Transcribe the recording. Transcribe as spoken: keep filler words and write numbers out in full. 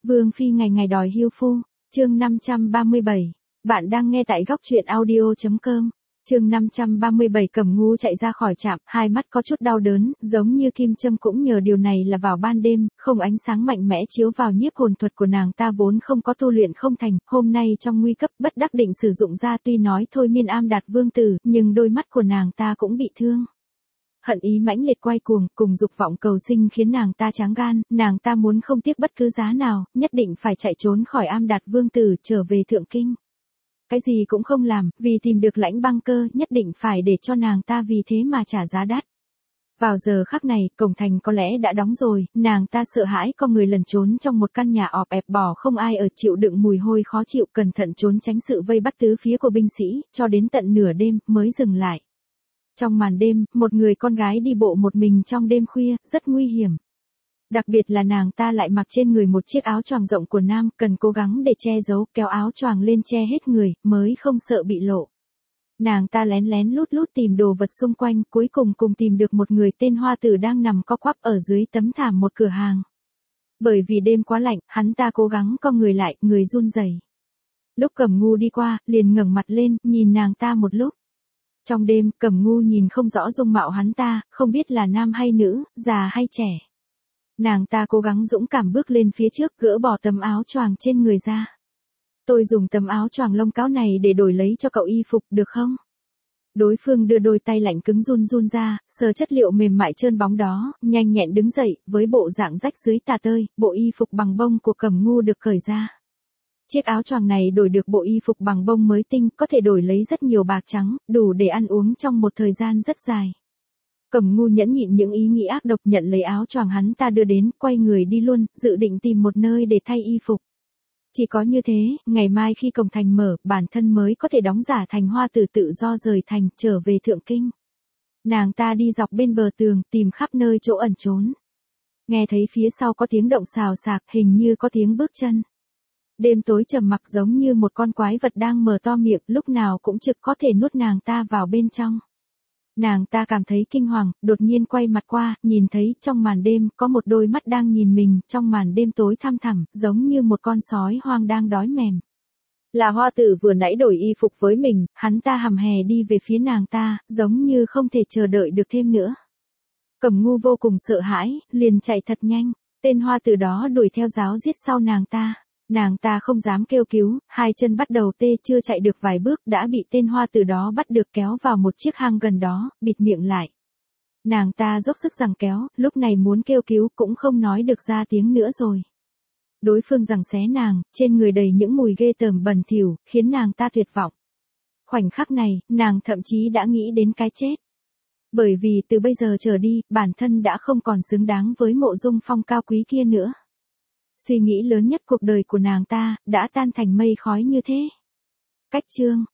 Vương phi ngày ngày đòi hiêu phu, chương năm trăm ba mươi bảy. Bạn đang nghe tại góc truyện audio chấm com. Chương năm trăm ba mươi bảy. Cẩm Ngu chạy ra khỏi trạm, hai mắt có chút đau đớn, giống như kim châm, cũng nhờ điều này là vào ban đêm, không ánh sáng mạnh mẽ chiếu vào nhiếp hồn thuật của nàng ta vốn không có tu luyện không thành, hôm nay trong nguy cấp bất đắc định sử dụng ra, tuy nói thôi miên am đạt vương tử, nhưng đôi mắt của nàng ta cũng bị thương. Hận ý mãnh liệt quay cuồng, cùng dục vọng cầu sinh khiến nàng ta tráng gan, nàng ta muốn không tiếc bất cứ giá nào, nhất định phải chạy trốn khỏi am đạt vương tử, trở về thượng kinh. Cái gì cũng không làm, vì tìm được Lãnh Băng Cơ, nhất định phải để cho nàng ta vì thế mà trả giá đắt. Vào giờ khắc này, cổng thành có lẽ đã đóng rồi, nàng ta sợ hãi con người lẩn trốn trong một căn nhà ọp ẹp bỏ không ai ở, chịu đựng mùi hôi khó chịu, cẩn thận trốn tránh sự vây bắt tứ phía của binh sĩ, cho đến tận nửa đêm mới dừng lại. Trong màn đêm, một người con gái đi bộ một mình trong đêm khuya, rất nguy hiểm. Đặc biệt là nàng ta lại mặc trên người một chiếc áo choàng rộng của nam, cần cố gắng để che giấu, kéo áo choàng lên che hết người, mới không sợ bị lộ. Nàng ta lén lén lút lút tìm đồ vật xung quanh, cuối cùng cùng tìm được một người tên Hoa Tử đang nằm co quắp ở dưới tấm thảm một cửa hàng. Bởi vì đêm quá lạnh, hắn ta cố gắng co người lại, người run rẩy. Lúc Cẩm Ngu đi qua, liền ngẩng mặt lên, nhìn nàng ta một lúc. Trong đêm, Cẩm Ngu nhìn không rõ dung mạo hắn ta, không biết là nam hay nữ, già hay trẻ. Nàng ta cố gắng dũng cảm bước lên phía trước, gỡ bỏ tấm áo choàng trên người ra. Tôi dùng tấm áo choàng lông cáo này để đổi lấy cho cậu y phục, được không? Đối phương đưa đôi tay lạnh cứng run run ra, sờ chất liệu mềm mại trơn bóng đó, nhanh nhẹn đứng dậy, với bộ dạng rách dưới tả tơi, bộ y phục bằng bông của Cẩm Ngu được cởi ra. Chiếc áo choàng này đổi được bộ y phục bằng bông mới tinh, có thể đổi lấy rất nhiều bạc trắng, đủ để ăn uống trong một thời gian rất dài. Cẩm Ngu nhẫn nhịn những ý nghĩ ác độc, nhận lấy áo choàng hắn ta đưa đến, quay người đi luôn, dự định tìm một nơi để thay y phục. Chỉ có như thế, ngày mai khi cổng thành mở, bản thân mới có thể đóng giả thành Hoa Tử tự do rời thành, trở về thượng kinh. Nàng ta đi dọc bên bờ tường, tìm khắp nơi chỗ ẩn trốn. Nghe thấy phía sau có tiếng động xào xạc, hình như có tiếng bước chân. Đêm tối trầm mặc giống như một con quái vật đang mở to miệng, lúc nào cũng trực có thể nuốt nàng ta vào bên trong. Nàng ta cảm thấy kinh hoàng, đột nhiên quay mặt qua, nhìn thấy trong màn đêm có một đôi mắt đang nhìn mình, trong màn đêm tối thăm thẳm, giống như một con sói hoang đang đói mềm. Là Hoa Tử vừa nãy đổi y phục với mình, hắn ta hầm hè đi về phía nàng ta, giống như không thể chờ đợi được thêm nữa. Cẩm Ngu vô cùng sợ hãi, liền chạy thật nhanh, tên Hoa Tử đó đuổi theo ráo giết sau nàng ta. Nàng ta không dám kêu cứu, hai chân bắt đầu tê, chưa chạy được vài bước đã bị tên Hoa Tử đó bắt được kéo vào một chiếc hang gần đó, bịt miệng lại. Nàng ta dốc sức giằng kéo, lúc này muốn kêu cứu cũng không nói được ra tiếng nữa rồi. Đối phương giằng xé nàng, trên người đầy những mùi ghê tởm bẩn thỉu, khiến nàng ta tuyệt vọng. Khoảnh khắc này, nàng thậm chí đã nghĩ đến cái chết. Bởi vì từ bây giờ trở đi, bản thân đã không còn xứng đáng với mộ dung phong cao quý kia nữa. Suy nghĩ lớn nhất cuộc đời của nàng ta, đã tan thành mây khói như thế. Cách chương